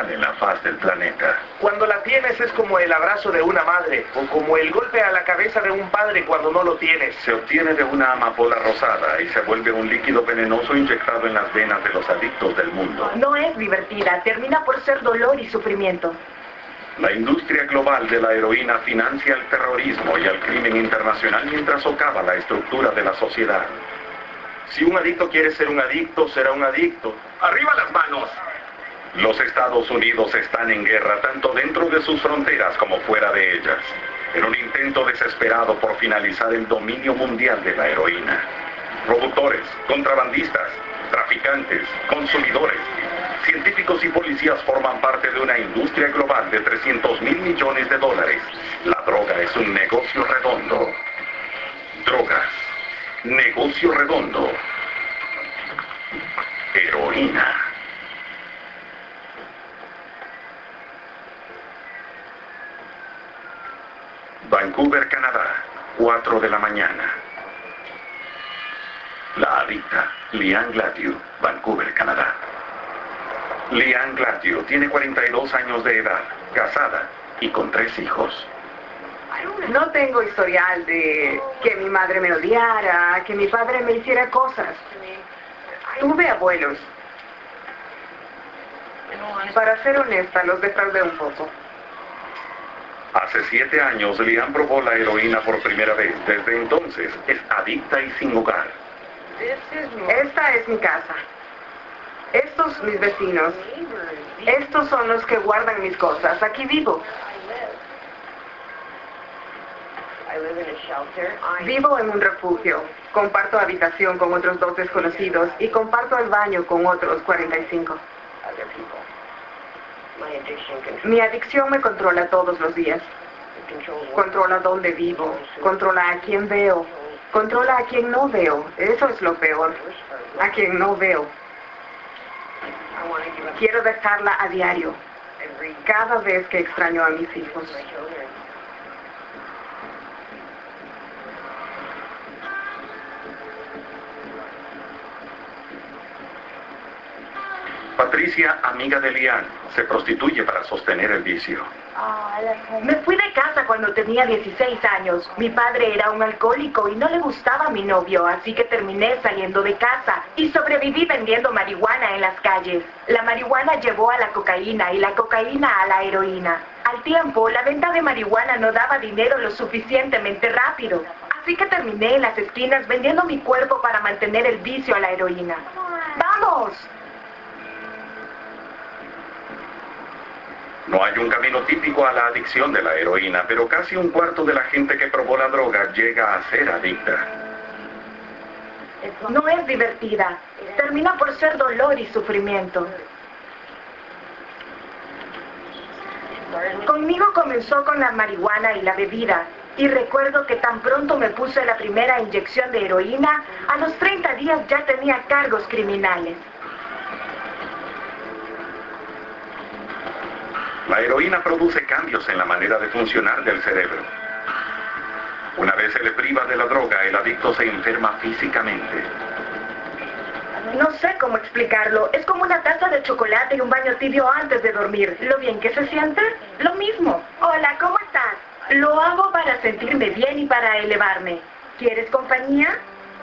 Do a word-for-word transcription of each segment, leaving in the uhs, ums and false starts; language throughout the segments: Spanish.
real en la faz del planeta. Cuando la tienes es como el abrazo de una madre o como el golpe a la cabeza de un padre cuando no lo tienes. Se obtiene de una amapola rosada y se vuelve un líquido venenoso inyectado en las venas de los adictos del mundo. No es divertida, termina por ser dolor y sufrimiento. La industria global de la heroína financia el terrorismo y el crimen internacional mientras socava la estructura de la sociedad. Si un adicto quiere ser un adicto, será un adicto. ¡Arriba las manos! Los Estados Unidos están en guerra tanto dentro de sus fronteras como fuera de ellas, en un intento desesperado por finalizar el dominio mundial de la heroína. Productores, contrabandistas, traficantes, consumidores, científicos y policías forman parte de una industria global de trescientos mil millones de dólares. La droga es un negocio redondo. Drogas. Negocio redondo. Heroína. Vancouver, Canadá, cuatro de la mañana. La adicta, Leanne Gladieux, Vancouver, Canadá. Leanne Gladieux tiene cuarenta y dos años de edad, casada y con tres hijos. No tengo historial de que mi madre me odiara, que mi padre me hiciera cosas. Tuve abuelos. Para ser honesta, los defraudé un poco. Hace siete años, Leanne probó la heroína por primera vez. Desde entonces, es adicta y sin hogar. Esta es mi casa. Estos mis vecinos. Estos son los que guardan mis cosas. Aquí vivo. Vivo en un refugio. Comparto habitación con otros dos desconocidos y comparto el baño con otros cuarenta y cinco. Mi adicción me controla todos los días. Controla dónde vivo, controla a quién veo, controla a quien no veo. Eso es lo peor. A quien no veo. Quiero dejarla a diario, cada vez que extraño a mis hijos. Patricia, amiga de Leanne, se prostituye para sostener el vicio. Me fui de casa cuando tenía dieciséis años. Mi padre era un alcohólico y no le gustaba a mi novio, así que terminé saliendo de casa y sobreviví vendiendo marihuana en las calles. La marihuana llevó a la cocaína y la cocaína a la heroína. Al tiempo, la venta de marihuana no daba dinero lo suficientemente rápido, así que terminé en las esquinas vendiendo mi cuerpo para mantener el vicio a la heroína. ¡Vamos! No hay un camino típico a la adicción de la heroína, pero casi un cuarto de la gente que probó la droga llega a ser adicta. No es divertida. Termina por ser dolor y sufrimiento. Conmigo comenzó con la marihuana y la bebida. Y recuerdo que tan pronto me puse la primera inyección de heroína, a los treinta días ya tenía cargos criminales. La heroína produce cambios en la manera de funcionar del cerebro. Una vez se le priva de la droga, el adicto se enferma físicamente. No sé cómo explicarlo. Es como una taza de chocolate y un baño tibio antes de dormir. ¿Lo bien que se siente? Lo mismo. Hola, ¿cómo estás? Lo hago para sentirme bien y para elevarme. ¿Quieres compañía?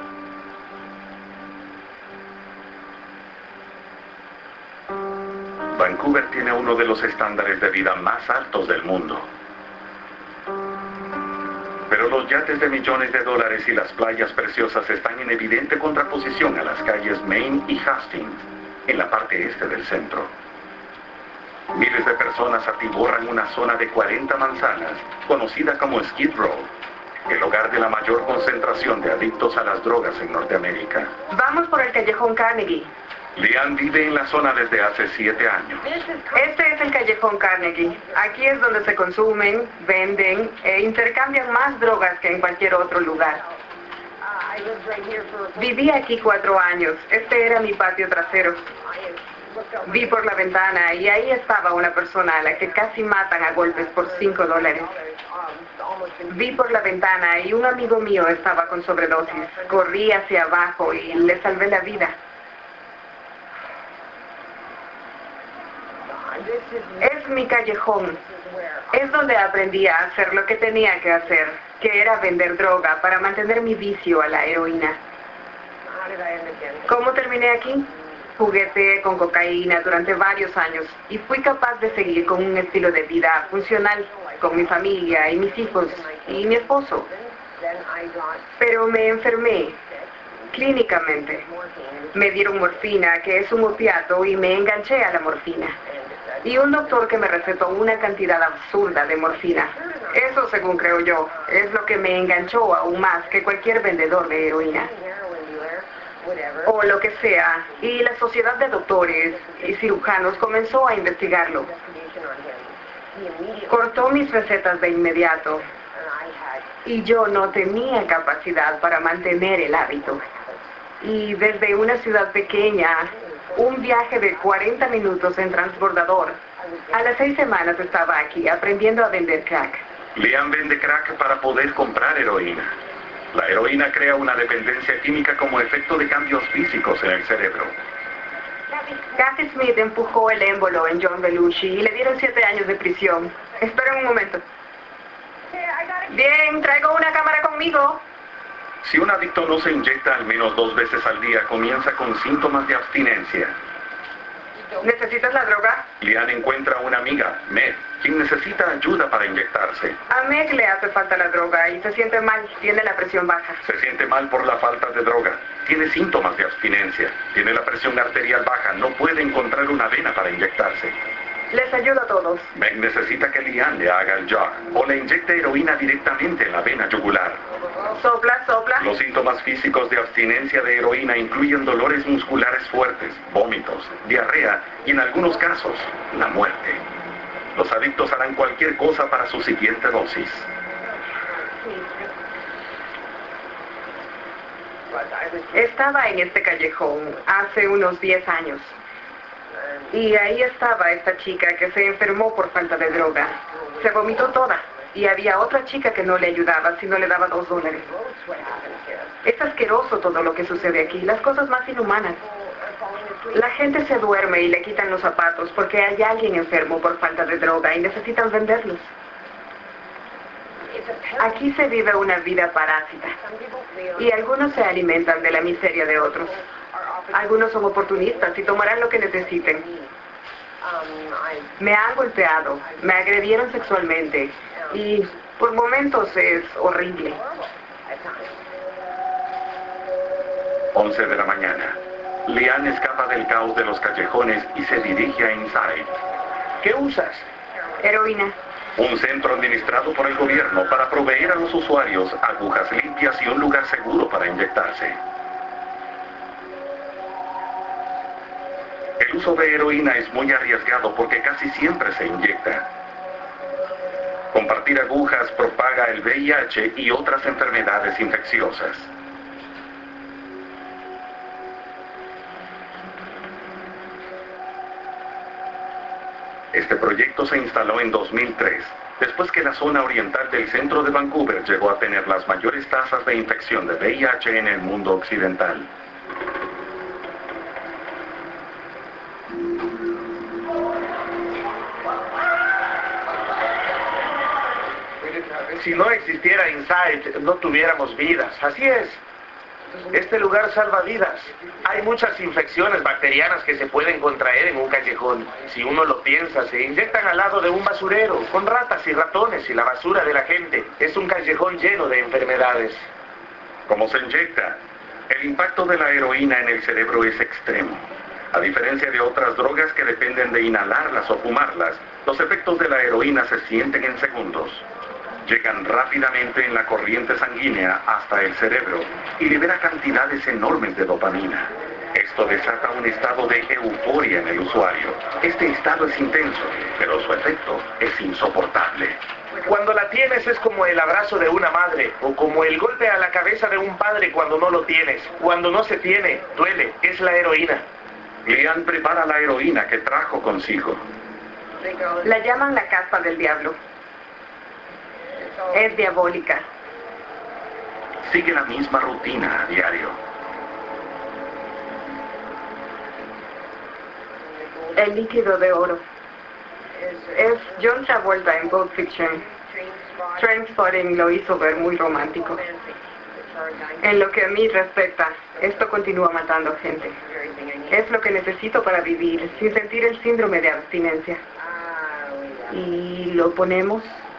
Vancouver tiene uno de los estándares de vida más altos del mundo. Pero los yates de millones de dólares y las playas preciosas están en evidente contraposición a las calles Main y Hastings, en la parte este del centro. Miles de personas atiborran una zona de cuarenta manzanas, conocida como Skid Row, el hogar de la mayor concentración de adictos a las drogas en Norteamérica. Vamos por el callejón Carnegie. Leanne vive en la zona desde hace siete años. Este es el callejón Carnegie. Aquí es donde se consumen, venden e intercambian más drogas que en cualquier otro lugar. Viví aquí cuatro años. Este era mi patio trasero. Vi por la ventana y ahí estaba una persona a la que casi matan a golpes por cinco dólares. Vi por la ventana y un amigo mío estaba con sobredosis. Corrí hacia abajo y le salvé la vida. Es mi callejón. Es donde aprendí a hacer lo que tenía que hacer, que era vender droga para mantener mi vicio a la heroína. ¿Cómo terminé aquí? Jugueteé con cocaína durante varios años y fui capaz de seguir con un estilo de vida funcional, con mi familia y mis hijos y mi esposo. Pero me enfermé, clínicamente. Me dieron morfina, que es un opiato, y me enganché a la morfina. Y un doctor que me recetó una cantidad absurda de morfina. Eso, según creo yo, es lo que me enganchó aún más que cualquier vendedor de heroína. O lo que sea. Y la sociedad de doctores y cirujanos comenzó a investigarlo. Cortó mis recetas de inmediato. Y yo no tenía capacidad para mantener el hábito. Y desde una ciudad pequeña, un viaje de cuarenta minutos en transbordador, a las seis semanas estaba aquí aprendiendo a vender crack. Lian vende crack para poder comprar heroína. La heroína crea una dependencia química como efecto de cambios físicos en el cerebro. Kathy Smith empujó el émbolo en John Belushi y le dieron siete años de prisión. Espera un momento. Bien, traigo una cámara conmigo. Si un adicto no se inyecta al menos dos veces al día, comienza con síntomas de abstinencia. ¿Necesitas la droga? Lian encuentra a una amiga, Meg, quien necesita ayuda para inyectarse. A Meg le hace falta la droga y se siente mal, tiene la presión baja. Se siente mal por la falta de droga. Tiene síntomas de abstinencia. Tiene la presión arterial baja. No puede encontrar una vena para inyectarse. Les ayudo a todos. Meg necesita que Lian le haga el jog o le inyecte heroína directamente en la vena yugular. Sopla, sopla. Los síntomas físicos de abstinencia de heroína incluyen dolores musculares fuertes, vómitos, diarrea y en algunos casos, la muerte. Los adictos harán cualquier cosa para su siguiente dosis. Estaba en este callejón hace unos diez años. Y ahí estaba esta chica que se enfermó por falta de droga. Se vomitó toda. Y había otra chica que no le ayudaba si no le daba dos dólares. Es asqueroso todo lo que sucede aquí, las cosas más inhumanas. La gente se duerme y le quitan los zapatos porque hay alguien enfermo por falta de droga y necesitan venderlos. Aquí se vive una vida parásita. Y algunos se alimentan de la miseria de otros. Algunos son oportunistas y tomarán lo que necesiten. Me han golpeado, me agredieron sexualmente y por momentos es horrible. once de la mañana. Lian escapa del caos de los callejones y se dirige a Inside. ¿Qué usas? Heroína. Un centro administrado por el gobierno para proveer a los usuarios agujas limpias y un lugar seguro para inyectarse. El uso de heroína es muy arriesgado porque casi siempre se inyecta. Compartir agujas propaga el V I H y otras enfermedades infecciosas. Este proyecto se instaló en dos mil tres, después que la zona oriental del centro de Vancouver llegó a tener las mayores tasas de infección de V I H en el mundo occidental. Si no existiera Inside, no tuviéramos vidas. Así es. Este lugar salva vidas. Hay muchas infecciones bacterianas que se pueden contraer en un callejón. Si uno lo piensa, se inyectan al lado de un basurero, con ratas y ratones y la basura de la gente. Es un callejón lleno de enfermedades. ¿Cómo se inyecta? El impacto de la heroína en el cerebro es extremo. A diferencia de otras drogas que dependen de inhalarlas o fumarlas, los efectos de la heroína se sienten en segundos. Llegan rápidamente en la corriente sanguínea hasta el cerebro y libera cantidades enormes de dopamina. Esto desata un estado de euforia en el usuario. Este estado es intenso, pero su efecto es insoportable. Cuando la tienes es como el abrazo de una madre o como el golpe a la cabeza de un padre cuando no lo tienes. Cuando no se tiene, duele, es la heroína. Lian prepara la heroína que trajo consigo. La llaman la caspa del diablo. Es diabólica. Sigue la misma rutina a diario. El líquido de oro. Es John Travolta en Pulp Fiction. Trainspotting lo hizo ver muy romántico. En lo que a mí respecta, esto continúa matando gente. Es lo que necesito para vivir, sin sentir el síndrome de abstinencia. ¿Y lo ponemos?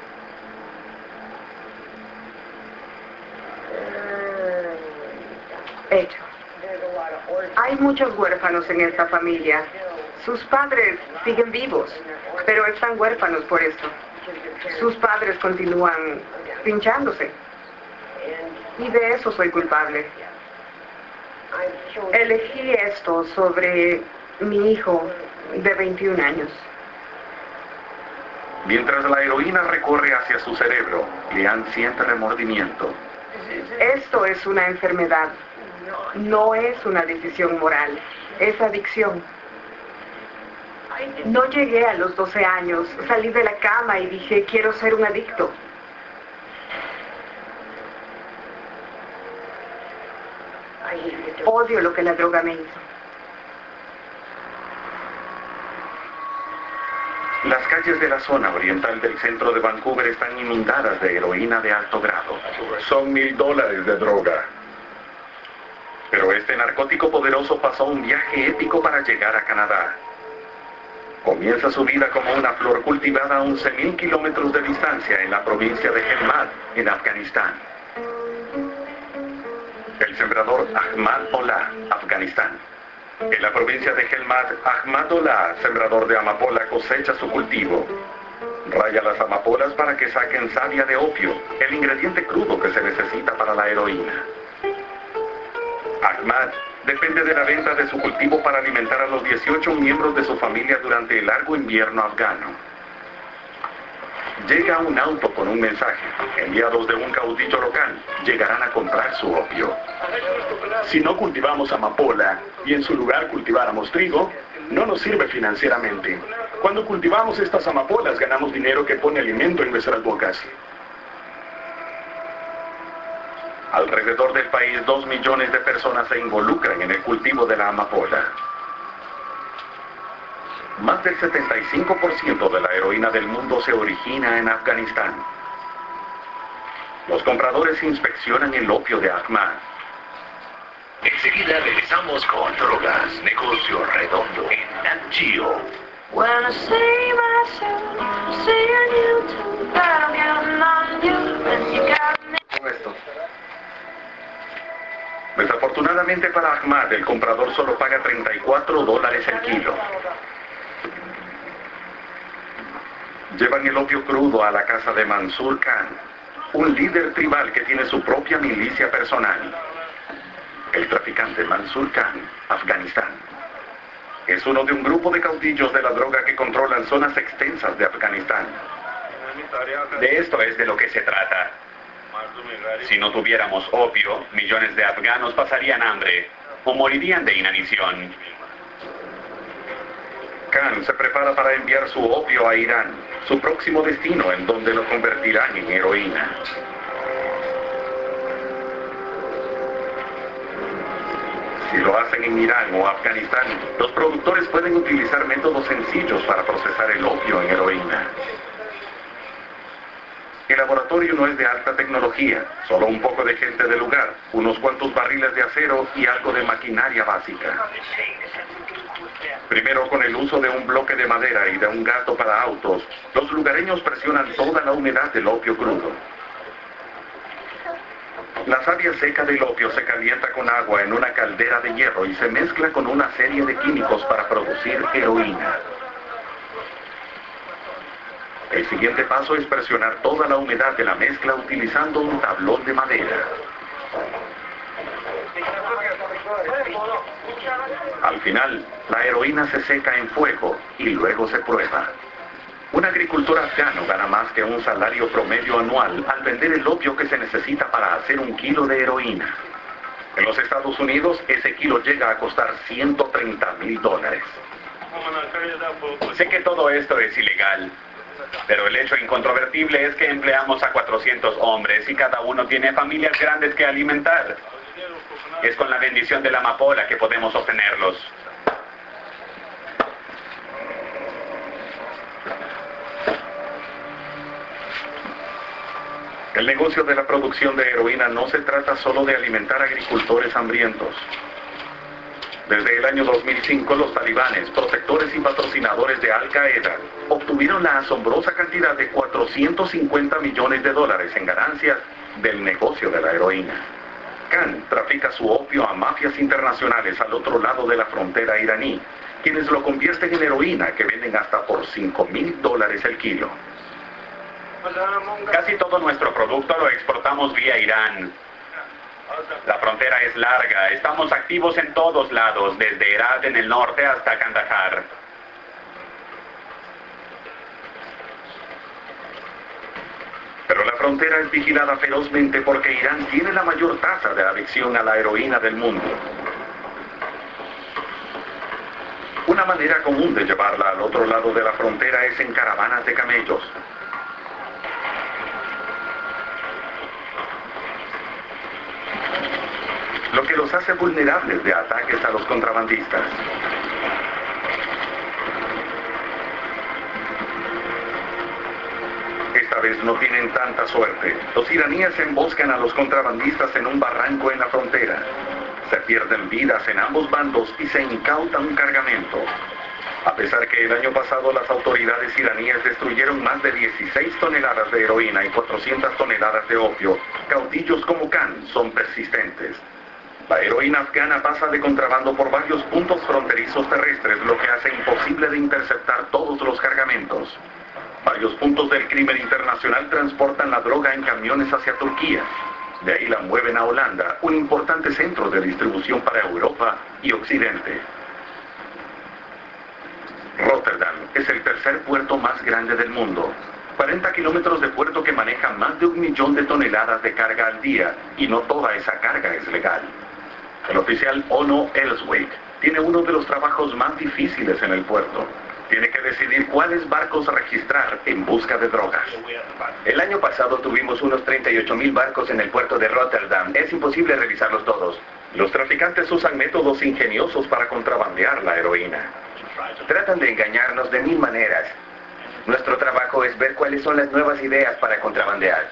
Hecho. Hay muchos huérfanos en esta familia. Sus padres siguen vivos, pero están huérfanos por eso. Sus padres continúan pinchándose. Y de eso soy culpable. Elegí esto sobre mi hijo de veintiún años. Mientras la heroína recorre hacia su cerebro, Leanne siente remordimiento. Esto es una enfermedad. No es una decisión moral. Es adicción. No llegué a los doce años. Salí de la cama y dije, quiero ser un adicto. Odio lo que la droga me hizo. Las calles de la zona oriental del centro de Vancouver están inundadas de heroína de alto grado. Son mil dólares de droga. Pero este narcótico poderoso pasó un viaje épico para llegar a Canadá. Comienza su vida como una flor cultivada a once mil kilómetros de distancia en la provincia de Helmand, en Afganistán. El sembrador Ahmadollah, Afganistán. En la provincia de Helmand, Ahmadollah, sembrador de amapola, cosecha su cultivo. Raya las amapolas para que saquen savia de opio, el ingrediente crudo que se necesita para la heroína. Ahmad depende de la venta de su cultivo para alimentar a los dieciocho miembros de su familia durante el largo invierno afgano. Llega un auto con un mensaje. Enviados de un caudillo local llegarán a comprar su opio. Si no cultivamos amapola y en su lugar cultiváramos trigo, no nos sirve financieramente. Cuando cultivamos estas amapolas ganamos dinero que pone alimento en nuestras bocas. Alrededor del país, dos millones de personas se involucran en el cultivo de la amapola. Más del setenta y cinco por ciento de la heroína del mundo se origina en Afganistán. Los compradores inspeccionan el opio de Ahmad. Enseguida regresamos con Drogas, Negocio Redondo en Nat Geo. When I see myself, seeing you too, but I'm counting on you, and you got me. Con esto. Desafortunadamente para Ahmad, el comprador solo paga treinta y cuatro dólares el kilo. Llevan el opio crudo a la casa de Mansur Khan, un líder tribal que tiene su propia milicia personal. El traficante Mansur Khan, Afganistán, es uno de un grupo de caudillos de la droga que controlan zonas extensas de Afganistán. De esto es de lo que se trata. Si no tuviéramos opio, millones de afganos pasarían hambre o morirían de inanición. Khan se prepara para enviar su opio a Irán, su próximo destino en donde lo convertirán en heroína. Si lo hacen en Irán o Afganistán, los productores pueden utilizar métodos sencillos para procesar el opio en heroína. El laboratorio no es de alta tecnología, solo un poco de gente del lugar, unos cuantos barriles de acero y algo de maquinaria básica. Primero, con el uso de un bloque de madera y de un gato para autos, los lugareños presionan toda la humedad del opio crudo. La savia seca del opio se calienta con agua en una caldera de hierro y se mezcla con una serie de químicos para producir heroína. El siguiente paso es presionar toda la humedad de la mezcla utilizando un tablón de madera. Al final, la heroína se seca en fuego y luego se prueba. Un agricultor afgano gana más que un salario promedio anual al vender el opio que se necesita para hacer un kilo de heroína. En los Estados Unidos, ese kilo llega a costar ciento treinta mil dólares. Sé que todo esto es ilegal, pero el hecho incontrovertible es que empleamos a cuatrocientos hombres y cada uno tiene familias grandes que alimentar. Es con la bendición de la amapola que podemos obtenerlos. El negocio de la producción de heroína no se trata solo de alimentar agricultores hambrientos. Desde el año dos mil cinco, los talibanes, protectores y patrocinadores de Al Qaeda, obtuvieron la asombrosa cantidad de cuatrocientos cincuenta millones de dólares en ganancias del negocio de la heroína. Khan trafica su opio a mafias internacionales al otro lado de la frontera iraní, quienes lo convierten en heroína que venden hasta por cinco mil dólares el kilo. Casi todo nuestro producto lo exportamos vía Irán. La frontera es larga, estamos activos en todos lados, desde Herat en el norte hasta Kandahar. Pero la frontera es vigilada ferozmente porque Irán tiene la mayor tasa de adicción a la heroína del mundo. Una manera común de llevarla al otro lado de la frontera es en caravanas de camellos. Lo que los hace vulnerables de ataques a los contrabandistas. Esta vez no tienen tanta suerte. Los iraníes emboscan a los contrabandistas en un barranco en la frontera. Se pierden vidas en ambos bandos y se incauta un cargamento. A pesar que el año pasado las autoridades iraníes destruyeron más de dieciséis toneladas de heroína y cuatrocientas toneladas de opio, caudillos como Khan son persistentes. La heroína afgana pasa de contrabando por varios puntos fronterizos terrestres, lo que hace imposible de interceptar todos los cargamentos. Varios puntos del crimen internacional transportan la droga en camiones hacia Turquía. De ahí la mueven a Holanda, un importante centro de distribución para Europa y Occidente. Rotterdam es el tercer puerto más grande del mundo. cuarenta kilómetros de puerto que maneja más de un millón de toneladas de carga al día, y no toda esa carga es legal. El oficial Ono Elswick tiene uno de los trabajos más difíciles en el puerto. Tiene que decidir cuáles barcos registrar en busca de drogas. El año pasado tuvimos unos treinta y ocho mil barcos en el puerto de Rotterdam. Es imposible revisarlos todos. Los traficantes usan métodos ingeniosos para contrabandear la heroína. Tratan de engañarnos de mil maneras. Nuestro trabajo es ver cuáles son las nuevas ideas para contrabandear.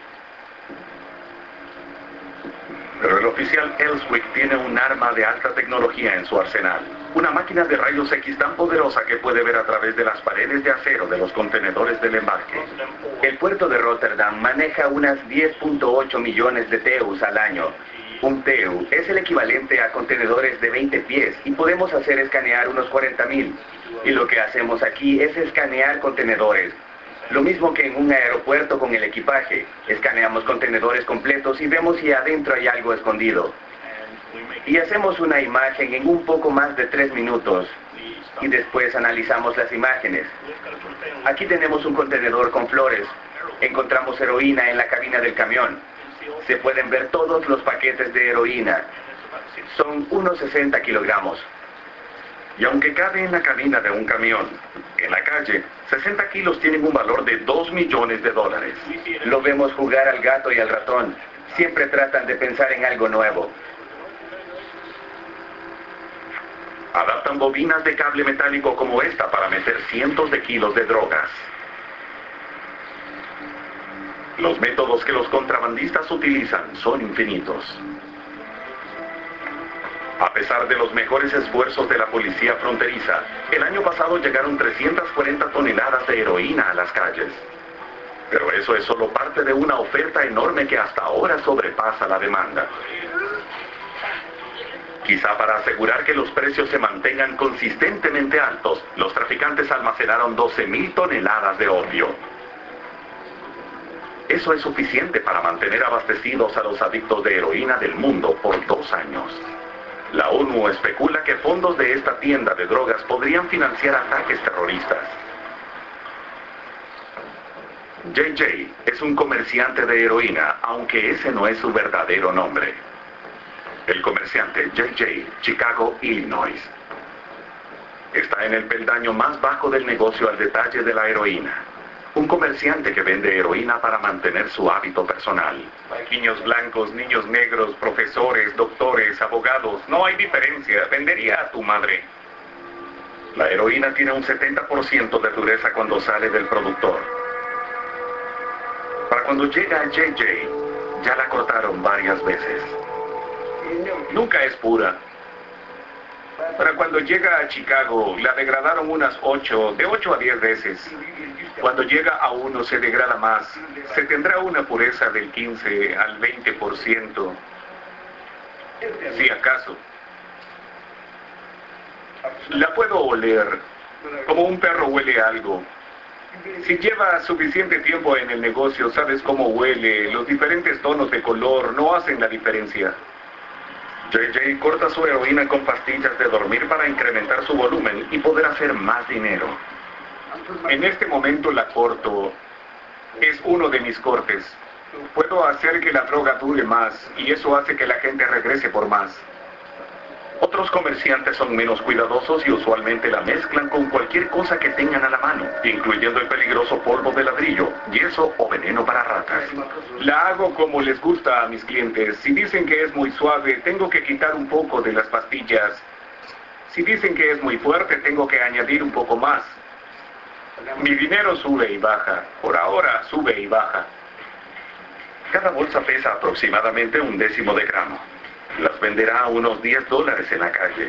Pero el oficial Elswick tiene un arma de alta tecnología en su arsenal. Una máquina de rayos X tan poderosa que puede ver a través de las paredes de acero de los contenedores del embarque. El puerto de Rotterdam maneja unas diez punto ocho millones de T E Us al año. Un T E U es el equivalente a contenedores de veinte pies y podemos hacer escanear unos cuarenta mil. Y lo que hacemos aquí es escanear contenedores. Lo mismo que en un aeropuerto con el equipaje. Escaneamos contenedores completos y vemos si adentro hay algo escondido. Y hacemos una imagen en un poco más de tres minutos. Y después analizamos las imágenes. Aquí tenemos un contenedor con flores. Encontramos heroína en la cabina del camión. Se pueden ver todos los paquetes de heroína. Son unos sesenta kilogramos. Y aunque cabe en la cabina de un camión, en la calle, sesenta kilos tienen un valor de dos millones de dólares. Lo vemos jugar al gato y al ratón. Siempre tratan de pensar en algo nuevo. Adaptan bobinas de cable metálico como esta para meter cientos de kilos de drogas. Los métodos que los contrabandistas utilizan son infinitos. A pesar de los mejores esfuerzos de la policía fronteriza, el año pasado llegaron trescientas cuarenta toneladas de heroína a las calles. Pero eso es solo parte de una oferta enorme que hasta ahora sobrepasa la demanda. Quizá para asegurar que los precios se mantengan consistentemente altos, los traficantes almacenaron doce mil toneladas de opio. Eso es suficiente para mantener abastecidos a los adictos de heroína del mundo por dos años. La ONU especula que fondos de esta tienda de drogas podrían financiar ataques terroristas. J J es un comerciante de heroína, aunque ese no es su verdadero nombre. El comerciante J J, Chicago, Illinois. Está en el peldaño más bajo del negocio al detalle de la heroína. Un comerciante que vende heroína para mantener su hábito personal. Niños blancos, niños negros, profesores, doctores, abogados, no hay diferencia. Vendería a tu madre. La heroína tiene un setenta por ciento de dureza cuando sale del productor. Para Para cuando llega a J J, ya la cortaron varias veces. Nunca es pura. Para cuando llega a Chicago, la degradaron unas ocho, de ocho a diez veces. Cuando llega a uno se degrada más. Se tendrá una pureza del quince al veinte por ciento. Si acaso. La puedo oler, como un perro huele algo. Si lleva suficiente tiempo en el negocio, sabes cómo huele. Los diferentes tonos de color no hacen la diferencia. J J corta su heroína con pastillas de dormir para incrementar su volumen y poder hacer más dinero. En este momento la corto. Es uno de mis cortes. Puedo hacer que la droga dure más y eso hace que la gente regrese por más. Otros comerciantes son menos cuidadosos y usualmente la mezclan con cualquier cosa que tengan a la mano, incluyendo el peligroso polvo de ladrillo, yeso o veneno para ratas. La hago como les gusta a mis clientes. Si dicen que es muy suave, tengo que quitar un poco de las pastillas. Si dicen que es muy fuerte, tengo que añadir un poco más. Mi dinero sube y baja. Por ahora sube y baja. Cada bolsa pesa aproximadamente un décimo de gramo. Las venderá a unos diez dólares en la calle.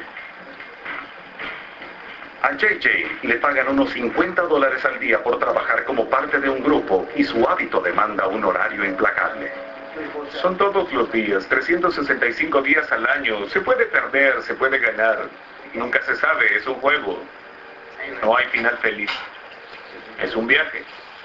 A J J le pagan unos cincuenta dólares al día por trabajar como parte de un grupo y su hábito demanda un horario implacable. Son todos los días, trescientos sesenta y cinco días al año. Se puede perder, se puede ganar. Nunca se sabe, es un juego. No hay final feliz. Es un viaje.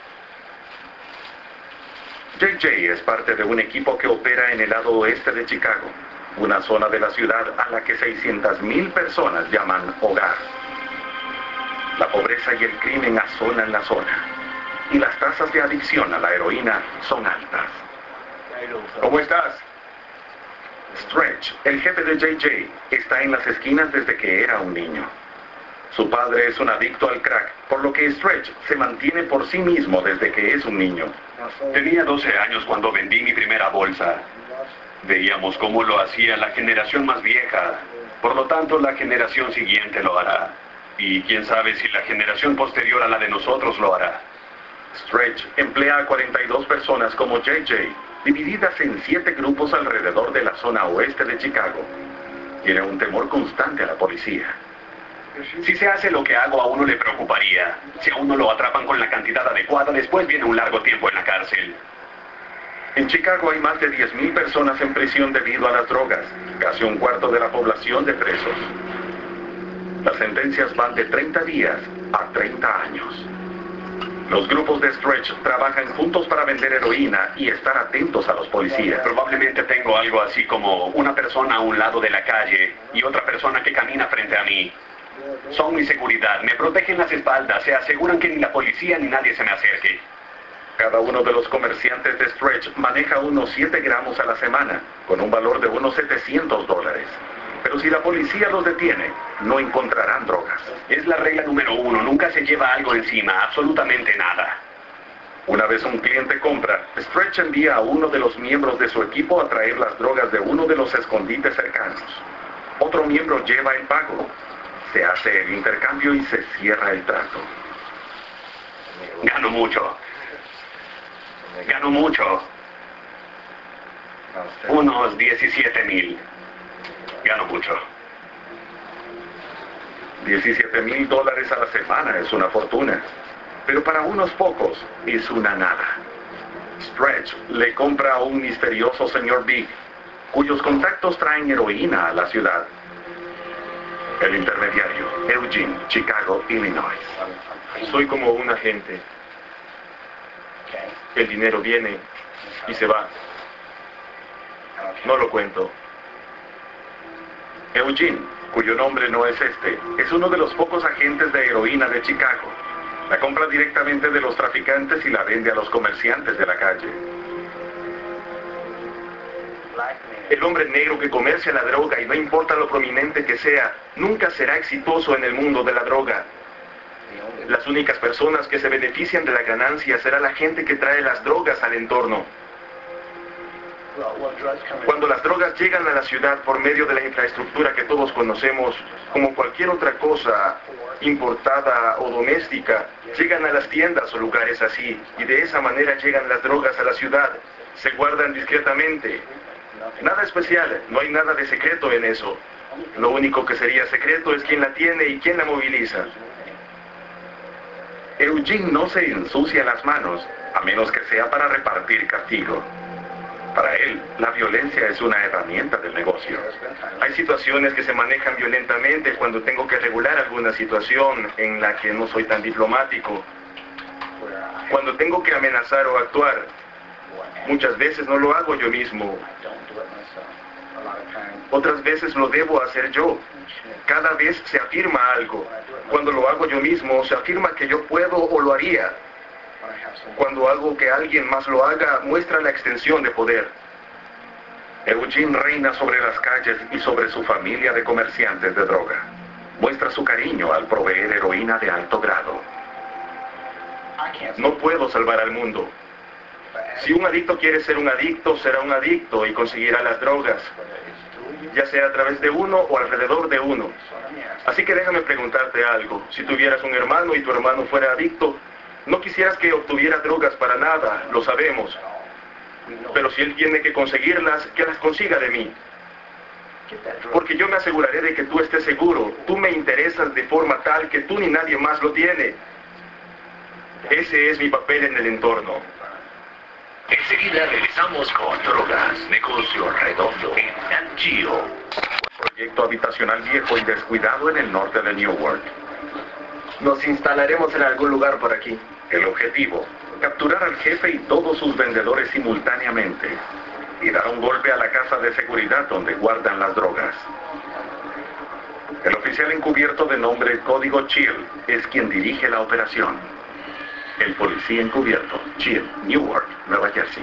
J J es parte de un equipo que opera en el lado oeste de Chicago, una zona de la ciudad a la que seiscientas mil personas llaman hogar. La pobreza y el crimen asolan la zona, y las tasas de adicción a la heroína son altas. ¿Cómo estás? Stretch, el jefe de J J, está en las esquinas desde que era un niño. Su padre es un adicto al crack, por lo que Stretch se mantiene por sí mismo desde que es un niño. Tenía doce años cuando vendí mi primera bolsa. Veíamos cómo lo hacía la generación más vieja. Por lo tanto, la generación siguiente lo hará. Y quién sabe si la generación posterior a la de nosotros lo hará. Stretch emplea a cuarenta y dos personas como J J, divididas en siete grupos alrededor de la zona oeste de Chicago. Tiene un temor constante a la policía. Si se hace lo que hago, a uno le preocuparía. Si a uno lo atrapan con la cantidad adecuada, después viene un largo tiempo en la cárcel. En Chicago hay más de diez mil personas en prisión debido a las drogas, casi un cuarto de la población de presos. Las sentencias van de treinta días a treinta años. Los grupos de Stretch trabajan juntos para vender heroína y estar atentos a los policías. Probablemente tengo algo así como una persona a un lado de la calle y otra persona que camina frente a mí. Son mi seguridad, me protegen las espaldas, se aseguran que ni la policía ni nadie se me acerque. Cada uno de los comerciantes de Stretch maneja unos siete gramos a la semana, con un valor de unos setecientos dólares. Pero si la policía los detiene, no encontrarán drogas. Es la regla número uno, nunca se lleva algo encima, absolutamente nada. Una vez un cliente compra, Stretch envía a uno de los miembros de su equipo a traer las drogas de uno de los escondites cercanos. Otro miembro lleva el pago. Se hace el intercambio y se cierra el trato. Gano mucho. Gano mucho. Unos diecisiete mil. Gano mucho. diecisiete mil dólares a la semana es una fortuna. Pero para unos pocos es una nada. Stretch le compra a un misterioso señor Big, cuyos contactos traen heroína a la ciudad. El intermediario, Eugene, Chicago, Illinois. Soy como un agente. El dinero viene y se va. No lo cuento. Eugene, cuyo nombre no es este, es uno de los pocos agentes de heroína de Chicago. La compra directamente de los traficantes y la vende a los comerciantes de la calle. El hombre negro que comercia la droga, y no importa lo prominente que sea, nunca será exitoso en el mundo de la droga. Las únicas personas que se benefician de la ganancia será la gente que trae las drogas al entorno. Cuando las drogas llegan a la ciudad por medio de la infraestructura que todos conocemos, como cualquier otra cosa importada o doméstica, llegan a las tiendas o lugares así, y de esa manera llegan las drogas a la ciudad. Se guardan discretamente. Nada especial, no hay nada de secreto en eso. Lo único que sería secreto es quién la tiene y quién la moviliza. Eugene no se ensucia las manos, a menos que sea para repartir castigo. Para él, la violencia es una herramienta del negocio. Hay situaciones que se manejan violentamente cuando tengo que regular alguna situación en la que no soy tan diplomático. Cuando tengo que amenazar o actuar, muchas veces no lo hago yo mismo. Otras veces lo debo hacer yo. Cada vez se afirma algo. Cuando lo hago yo mismo, se afirma que yo puedo o lo haría. Cuando hago que alguien más lo haga, muestra la extensión de poder. Eugene reina sobre las calles y sobre su familia de comerciantes de droga. Muestra su cariño al proveer heroína de alto grado. No puedo salvar al mundo. Si un adicto quiere ser un adicto, será un adicto y conseguirá las drogas, ya sea a través de uno o alrededor de uno. Así que déjame preguntarte algo. Si tuvieras un hermano y tu hermano fuera adicto, no quisieras que obtuviera drogas para nada, lo sabemos. Pero si él tiene que conseguirlas, que las consiga de mí. Porque yo me aseguraré de que tú estés seguro. Tú me interesas de forma tal que tú ni nadie más lo tiene. Ese es mi papel en el entorno. Enseguida regresamos con Drogas, Negocio Redondo en Nat Geo. Proyecto habitacional viejo y descuidado en el norte de Newark. Nos instalaremos en algún lugar por aquí. El objetivo, capturar al jefe y todos sus vendedores simultáneamente y dar un golpe a la casa de seguridad donde guardan las drogas. El oficial encubierto de nombre Código Chill es quien dirige la operación. El policía encubierto, Chill, Newark, Nueva Jersey.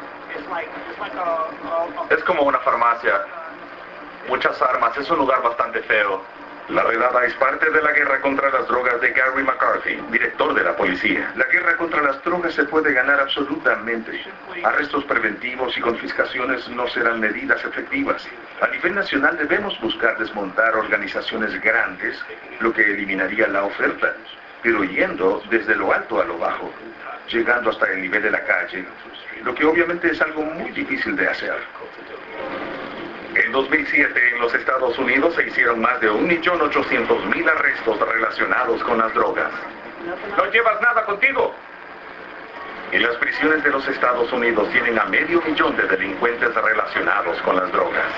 Es como una farmacia. Muchas armas, es un lugar bastante feo. La redada es parte de la guerra contra las drogas de Gary McCarthy, director de la policía. La guerra contra las drogas se puede ganar absolutamente. Arrestos preventivos y confiscaciones no serán medidas efectivas. A nivel nacional debemos buscar desmontar organizaciones grandes, lo que eliminaría la oferta, pero yendo desde lo alto a lo bajo, llegando hasta el nivel de la calle, lo que obviamente es algo muy difícil de hacer. En dos mil siete, en los Estados Unidos se hicieron más de un millón ochocientos mil arrestos relacionados con las drogas. ¿No llevas nada contigo? Y las prisiones de los Estados Unidos tienen a medio millón de delincuentes relacionados con las drogas.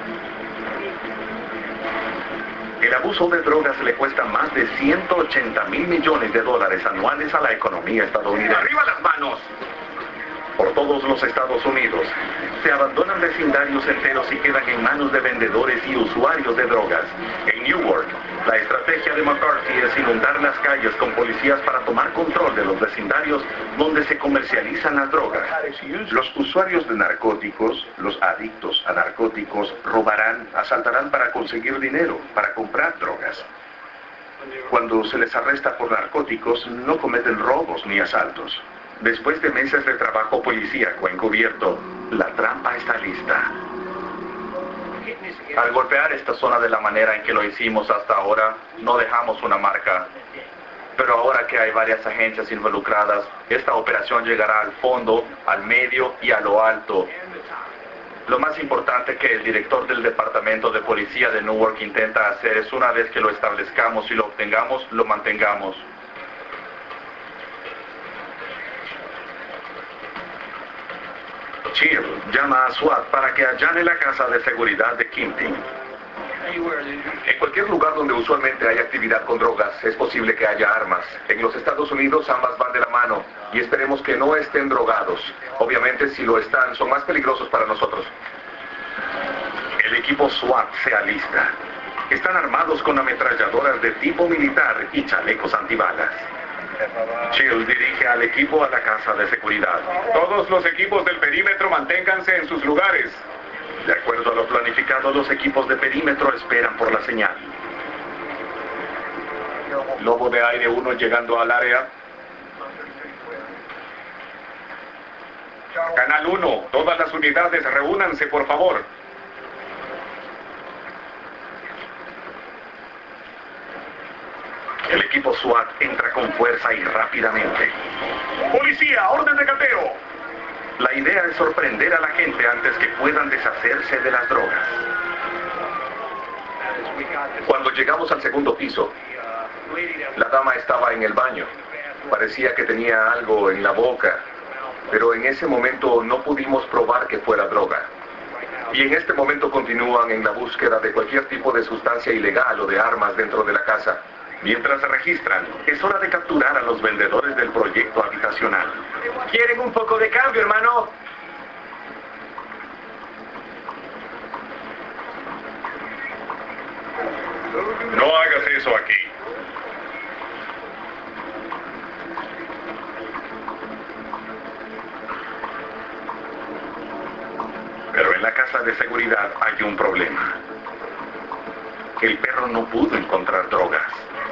El abuso de drogas le cuesta más de ciento ochenta mil millones de dólares anuales a la economía estadounidense. ¡Arriba las manos! Por todos los Estados Unidos, se abandonan vecindarios enteros y quedan en manos de vendedores y usuarios de drogas. En Newark, la estrategia de McCarthy es inundar las calles con policías para tomar control de los vecindarios donde se comercializan las drogas. Los usuarios de narcóticos, los adictos a narcóticos, robarán, asaltarán para conseguir dinero, para comprar drogas. Cuando se les arresta por narcóticos, no cometen robos ni asaltos. Después de meses de trabajo policíaco encubierto, la trampa está lista. Al golpear esta zona de la manera en que lo hicimos hasta ahora, no dejamos una marca. Pero ahora que hay varias agencias involucradas, esta operación llegará al fondo, al medio y a lo alto. Lo más importante que el director del Departamento de Policía de Newark intenta hacer es, una vez que lo establezcamos y lo obtengamos, lo mantengamos. Chill llama a SWAT para que allane la casa de seguridad de Kingpin. En cualquier lugar donde usualmente hay actividad con drogas, es posible que haya armas. En los Estados Unidos ambas van de la mano y esperemos que no estén drogados. Obviamente, si lo están, son más peligrosos para nosotros. El equipo SWAT se alista. Están armados con ametralladoras de tipo militar y chalecos antibalas. Chill dirige al equipo a la casa de seguridad. Todos los equipos del perímetro manténganse en sus lugares. De acuerdo a lo planificado, los equipos de perímetro esperan por la señal. Lobo de aire uno llegando al área. Canal uno, todas las unidades, reúnanse, por favor. El equipo SWAT entra con fuerza y rápidamente. ¡Policía, orden de cateo! La idea es sorprender a la gente antes que puedan deshacerse de las drogas. Cuando llegamos al segundo piso, la dama estaba en el baño. Parecía que tenía algo en la boca, pero en ese momento no pudimos probar que fuera droga. Y en este momento continúan en la búsqueda de cualquier tipo de sustancia ilegal o de armas dentro de la casa. Mientras se registran, es hora de capturar a los vendedores del proyecto habitacional. ¿Quieren un poco de cambio, hermano? No hagas eso aquí. Pero en la casa de seguridad hay un problema. El perro no pudo encontrar drogas.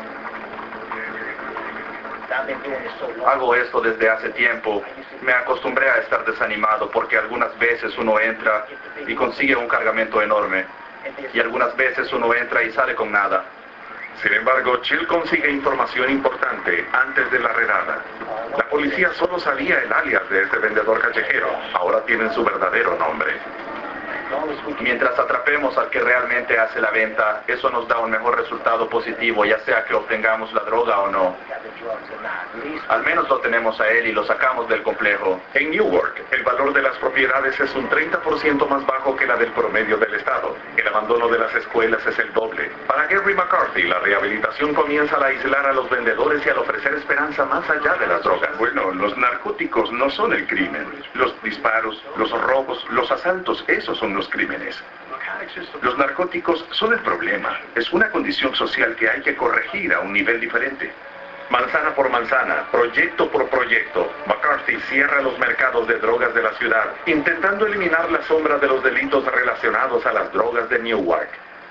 Hago esto desde hace tiempo. Me acostumbré a estar desanimado porque algunas veces uno entra y consigue un cargamento enorme. Y algunas veces uno entra y sale con nada. Sin embargo, Chill consigue información importante antes de la redada. La policía solo sabía el alias de este vendedor callejero. Ahora tienen su verdadero nombre. Mientras atrapemos al que realmente hace la venta, eso nos da un mejor resultado positivo, ya sea que obtengamos la droga o no. Al menos lo tenemos a él y lo sacamos del complejo. En Newark, el valor de las propiedades es un treinta por ciento más bajo que la del promedio del estado. El abandono de las escuelas es el doble. Para Gary McCarthy, la rehabilitación comienza al aislar a los vendedores y al ofrecer esperanza más allá de las drogas. Bueno, los narcóticos no son el crimen. Los disparos, los robos, los asaltos, esos son los crímenes. Los narcóticos son el problema. Es una condición social que hay que corregir a un nivel diferente. Manzana por manzana, proyecto por proyecto, McCarthy cierra los mercados de drogas de la ciudad, intentando eliminar la sombra de los delitos relacionados a las drogas de Newark.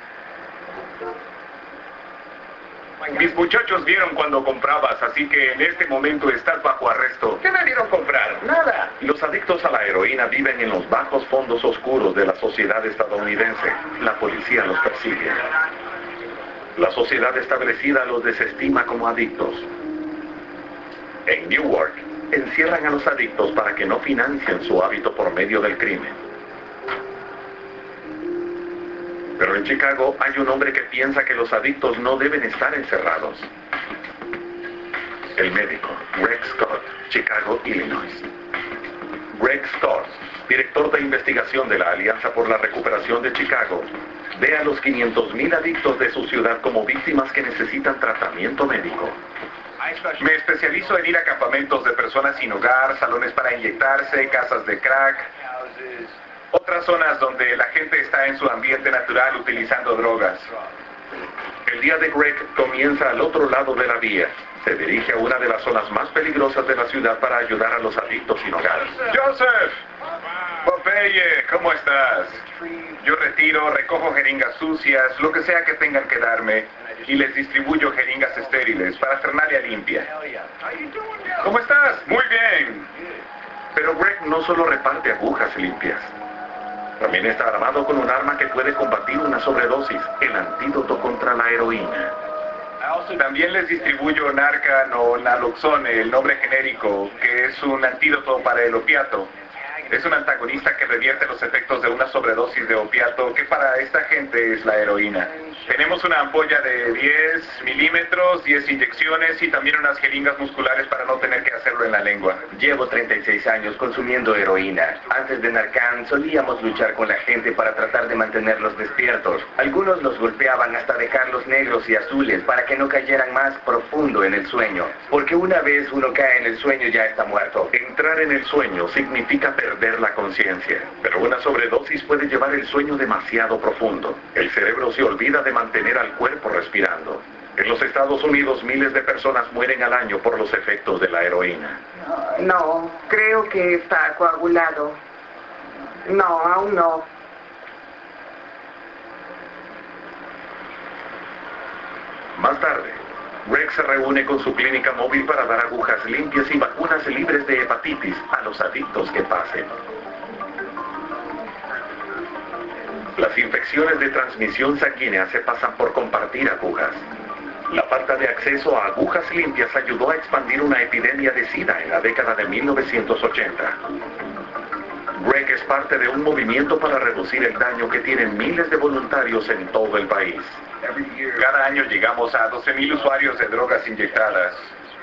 Mis muchachos vieron cuando comprabas, así que en este momento estás bajo arresto. ¿Qué me vieron comprar? Nada. Los adictos a la heroína viven en los bajos fondos oscuros de la sociedad estadounidense. La policía los persigue. La sociedad establecida los desestima como adictos. En Newark, encierran a los adictos para que no financien su hábito por medio del crimen. Pero en Chicago hay un hombre que piensa que los adictos no deben estar encerrados. El médico, Greg Scott, Chicago, Illinois. Greg Scott, director de investigación de la Alianza por la Recuperación de Chicago, ve a los quinientos mil adictos de su ciudad como víctimas que necesitan tratamiento médico. Me especializo en ir a campamentos de personas sin hogar, salones para inyectarse, casas de crack, otras zonas donde la gente está en su ambiente natural utilizando drogas. El día de Greg comienza al otro lado de la vía. Se dirige a una de las zonas más peligrosas de la ciudad para ayudar a los adictos sin hogar. Joseph, Popeye, ¿cómo estás? Yo retiro, recojo jeringas sucias, lo que sea que tengan que darme, y les distribuyo jeringas estériles para Fernalia limpia. ¿Cómo estás? Muy bien. Pero Greg no solo reparte agujas limpias. También está armado con un arma que puede combatir una sobredosis, el antídoto contra la heroína. También les distribuyo Narcan o Naloxone, el nombre genérico, que es un antídoto para el opiato. Es un antagonista que revierte los efectos de una sobredosis de opiato, que para esta gente es la heroína. Tenemos una ampolla de diez milímetros, diez inyecciones y también unas jeringas musculares para no tener que hacerlo en la lengua. Llevo treinta y seis años consumiendo heroína. Antes de Narcan solíamos luchar con la gente para tratar de mantenerlos despiertos. Algunos los golpeaban hasta dejarlos negros y azules para que no cayeran más profundo en el sueño. Porque una vez uno cae en el sueño ya está muerto. Entrar en el sueño significa perder la conciencia, pero una sobredosis puede llevar el sueño demasiado profundo. El cerebro se olvida de mantener al cuerpo respirando. En los Estados Unidos, miles de personas mueren al año por los efectos de la heroína. No, creo que está coagulado. No, aún no. Más tarde, Greg se reúne con su clínica móvil para dar agujas limpias y vacunas libres de hepatitis a los los adictos que pasen. Las infecciones de transmisión sanguínea se pasan por compartir agujas. La falta de acceso a agujas limpias ayudó a expandir una epidemia de SIDA en la década de mil novecientos ochenta. Greg es parte de un movimiento para reducir el daño que tienen miles de voluntarios en todo el país. Cada año llegamos a doce mil usuarios de drogas inyectadas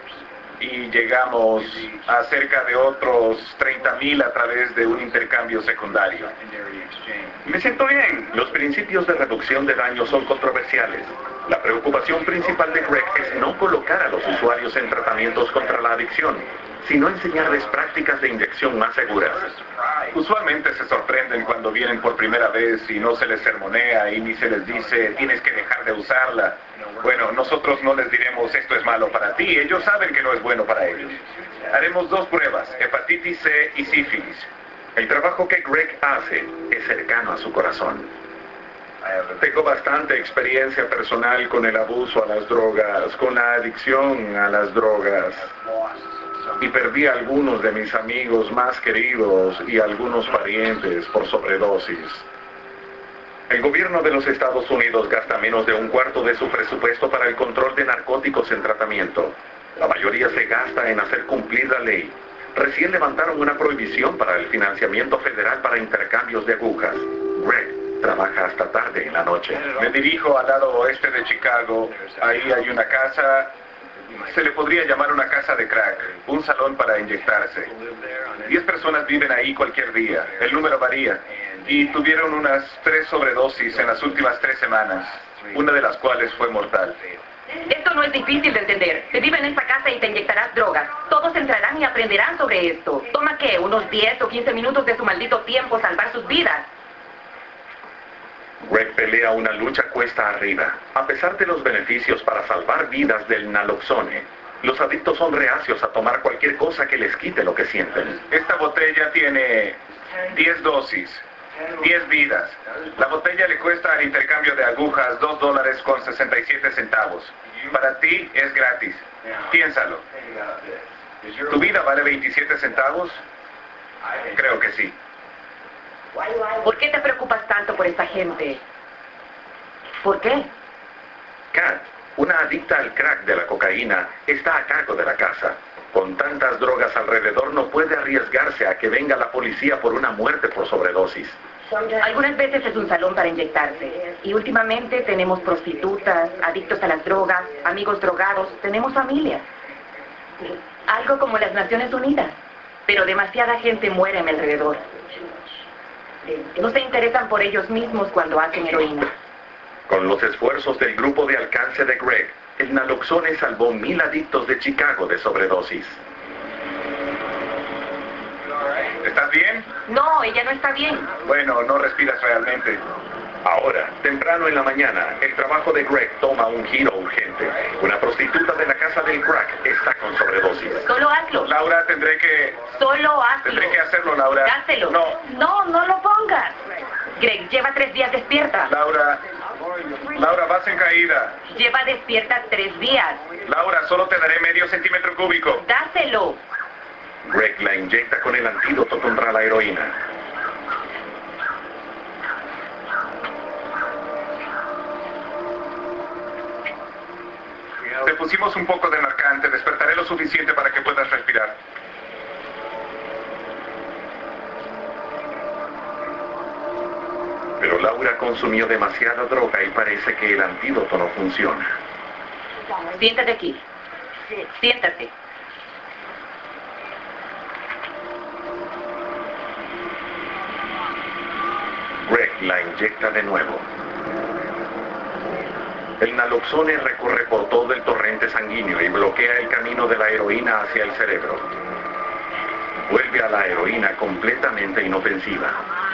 y llegamos a cerca de otros treinta mil a través de un intercambio secundario. Me siento bien. Los principios de reducción de daño son controversiales. La preocupación principal de Greg es no colocar a los usuarios en tratamientos contra la adicción, sino enseñarles prácticas de inyección más seguras. Usualmente se sorprenden cuando vienen por primera vez y no se les sermonea y ni se les dice tienes que dejar de usarla. Bueno, nosotros no les diremos esto es malo para ti, ellos saben que no es bueno para ellos. Haremos dos pruebas, hepatitis C y sífilis. El trabajo que Greg hace es cercano a su corazón. Tengo bastante experiencia personal con el abuso a las drogas, con la adicción a las drogas. Y perdí a algunos de mis amigos más queridos y algunos parientes por sobredosis. El gobierno de los Estados Unidos gasta menos de un cuarto de su presupuesto para el control de narcóticos en tratamiento. La mayoría se gasta en hacer cumplir la ley. Recién levantaron una prohibición para el financiamiento federal para intercambios de agujas. Greg trabaja hasta tarde en la noche. Me dirijo al lado oeste de Chicago. Ahí hay una casa, se le podría llamar una casa de crack, un salón para inyectarse. Diez personas viven ahí cualquier día. El número varía. Y tuvieron unas tres sobredosis en las últimas tres semanas, una de las cuales fue mortal. Esto no es difícil de entender. Te vive en esta casa y te inyectarás drogas. Todos entrarán y aprenderán sobre esto. Toma, ¿qué? Unos diez o quince minutos de su maldito tiempo salvar sus vidas. Greg pelea una lucha cuesta arriba. A pesar de los beneficios para salvar vidas del naloxone, los adictos son reacios a tomar cualquier cosa que les quite lo que sienten. Esta botella tiene diez dosis, diez vidas. La botella le cuesta al intercambio de agujas dos dólares con sesenta y siete centavos. Para ti es gratis. Piénsalo. ¿Tu vida vale veintisiete centavos? Creo que sí. ¿Por qué te preocupas tanto por esta gente? ¿Por qué? Kat, una adicta al crack de la cocaína, está a cargo de la casa. Con tantas drogas alrededor no puede arriesgarse a que venga la policía por una muerte por sobredosis. Algunas veces es un salón para inyectarse. Y últimamente tenemos prostitutas, adictos a las drogas, amigos drogados, tenemos familia. Algo como las Naciones Unidas. Pero demasiada gente muere a mi alrededor. No se interesan por ellos mismos cuando hacen heroína. Con los esfuerzos del grupo de alcance de Greg, el naloxone salvó mil adictos de Chicago de sobredosis. ¿Estás bien? No, ella no está bien. Bueno, no respiras realmente. Ahora, temprano en la mañana, el trabajo de Greg toma un giro urgente. Una prostituta de la casa del crack está con sobredosis. Solo hazlo. Laura, tendré que... Solo hazlo. Tendré que hacerlo, Laura. Dáselo. No. No, no lo pongas. Greg, lleva tres días despierta. Laura... Laura, vas en caída. Lleva despierta tres días. Laura, solo te daré medio centímetro cúbico. Dáselo. Greg la inyecta con el antídoto contra la heroína. Te pusimos un poco de Narcan, te despertaré lo suficiente para que puedas respirar. Pero Laura consumió demasiada droga y parece que el antídoto no funciona. Siéntate aquí. Siéntate. Greg la inyecta de nuevo. El naloxone recorre por todo el torrente sanguíneo y bloquea el camino de la heroína hacia el cerebro. Vuelve a la heroína completamente inofensiva.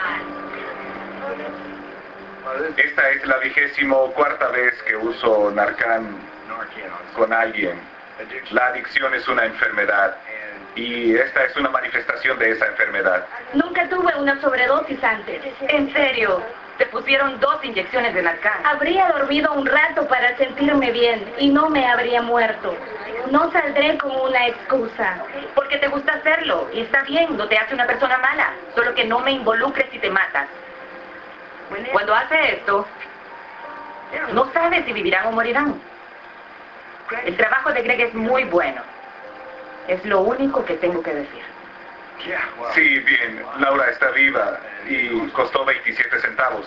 Esta es la vigésimo cuarta vez que uso Narcan con alguien. La adicción es una enfermedad y esta es una manifestación de esa enfermedad. Nunca tuve una sobredosis antes. ¿En serio? Te pusieron dos inyecciones de Narcan. Habría dormido un rato para sentirme bien y no me habría muerto. No saldré como una excusa. Porque te gusta hacerlo. Y está bien, no te hace una persona mala. Solo que no me involucres si te matas. Cuando hace esto, no sabes si vivirán o morirán. El trabajo de Greg es muy bueno. Es lo único que tengo que decir. Sí, bien. Laura está viva y costó veintisiete centavos.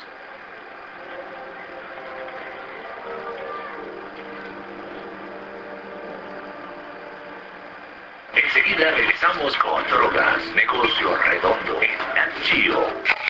Enseguida regresamos con Drogas, Negocio Redondo en Nat Geo.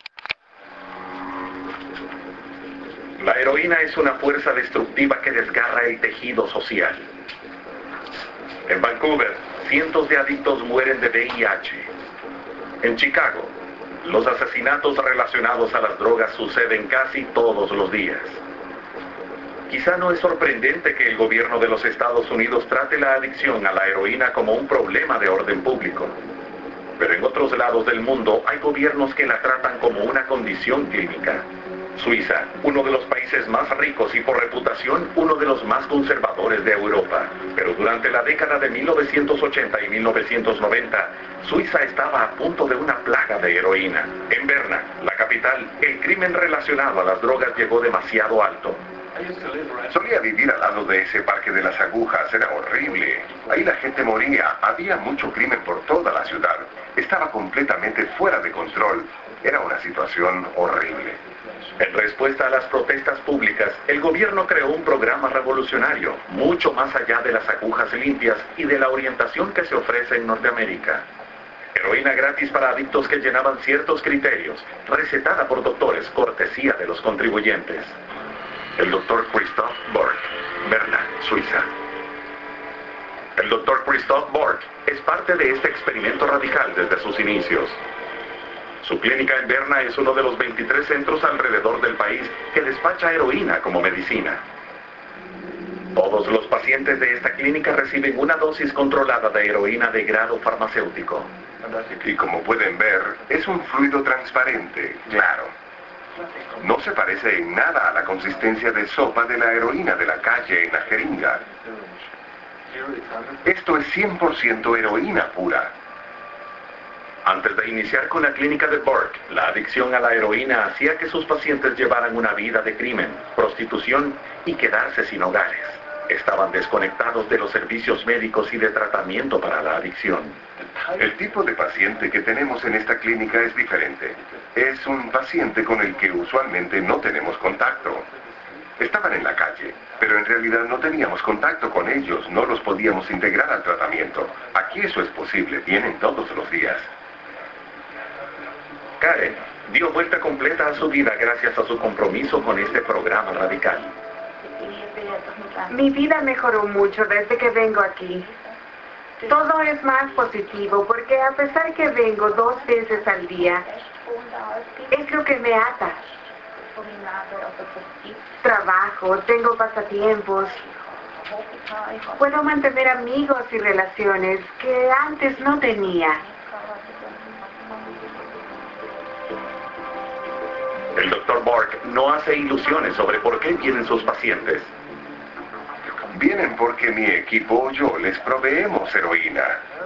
La heroína es una fuerza destructiva que desgarra el tejido social. En Vancouver, cientos de adictos mueren de V I H. En Chicago, los asesinatos relacionados a las drogas suceden casi todos los días. Quizá no es sorprendente que el gobierno de los Estados Unidos trate la adicción a la heroína como un problema de orden público. Pero en otros lados del mundo hay gobiernos que la tratan como una condición clínica. Suiza, uno de los países más ricos y por reputación uno de los más conservadores de Europa. Pero durante la década de mil novecientos ochenta y mil novecientos noventa, Suiza estaba a punto de una plaga de heroína. En Berna, la capital, el crimen relacionado a las drogas llegó demasiado alto. Solía vivir al lado de ese parque de las agujas, era horrible. Ahí la gente moría, había mucho crimen por toda la ciudad. Estaba completamente fuera de control. Era una situación horrible. En respuesta a las protestas públicas, el gobierno creó un programa revolucionario, mucho más allá de las agujas limpias y de la orientación que se ofrece en Norteamérica. Heroína gratis para adictos que llenaban ciertos criterios, recetada por doctores, cortesía de los contribuyentes. El doctor Christoph Bork, Berna, Suiza. El doctor Christoph Bork es parte de este experimento radical desde sus inicios. Su clínica en Berna es uno de los veintitrés centros alrededor del país que despacha heroína como medicina. Todos los pacientes de esta clínica reciben una dosis controlada de heroína de grado farmacéutico. Y como pueden ver, es un fluido transparente, claro. No se parece en nada a la consistencia de sopa de la heroína de la calle en la jeringa. Esto es cien por ciento heroína pura. Antes de iniciar con la clínica de Bork, la adicción a la heroína hacía que sus pacientes llevaran una vida de crimen, prostitución y quedarse sin hogares. Estaban desconectados de los servicios médicos y de tratamiento para la adicción. El tipo de paciente que tenemos en esta clínica es diferente. Es un paciente con el que usualmente no tenemos contacto. Estaban en la calle, pero en realidad no teníamos contacto con ellos, no los podíamos integrar al tratamiento. Aquí eso es posible, vienen todos los días. Karen dio vuelta completa a su vida gracias a su compromiso con este programa radical. Mi vida mejoró mucho desde que vengo aquí. Todo es más positivo porque a pesar que vengo dos veces al día, es lo que me ata. Trabajo, tengo pasatiempos. Puedo mantener amigos y relaciones que antes no tenía. El doctor Bork no hace ilusiones sobre por qué vienen sus pacientes. Vienen porque mi equipo o yo les proveemos heroína.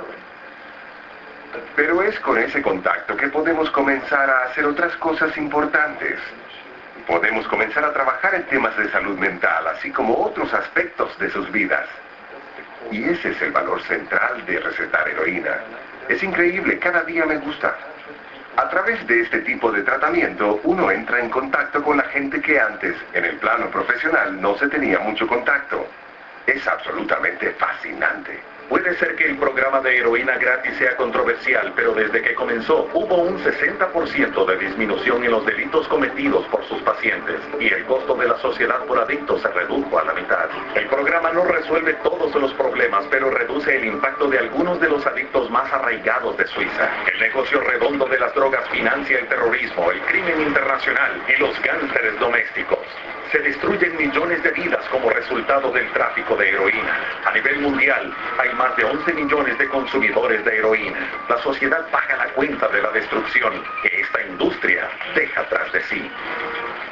Pero es con ese contacto que podemos comenzar a hacer otras cosas importantes. Podemos comenzar a trabajar en temas de salud mental, así como otros aspectos de sus vidas. Y ese es el valor central de recetar heroína. Es increíble, cada día me gusta. A través de este tipo de tratamiento, uno entra en contacto con la gente que antes, en el plano profesional, no se tenía mucho contacto. Es absolutamente fascinante. Puede ser que el programa de heroína gratis sea controversial, pero desde que comenzó hubo un sesenta por ciento de disminución en los delitos cometidos por sus pacientes y el costo de la sociedad por adictos se redujo a la mitad. El programa no resuelve todos los problemas, pero reduce el impacto de algunos de los adictos más arraigados de Suiza. El negocio redondo de las drogas financia el terrorismo, el crimen internacional y los gánsteres domésticos. Se destruyen millones de vidas como resultado del tráfico de heroína. A nivel mundial, hay más de once millones de consumidores de heroína. La sociedad paga la cuenta de la destrucción que esta industria deja tras de sí.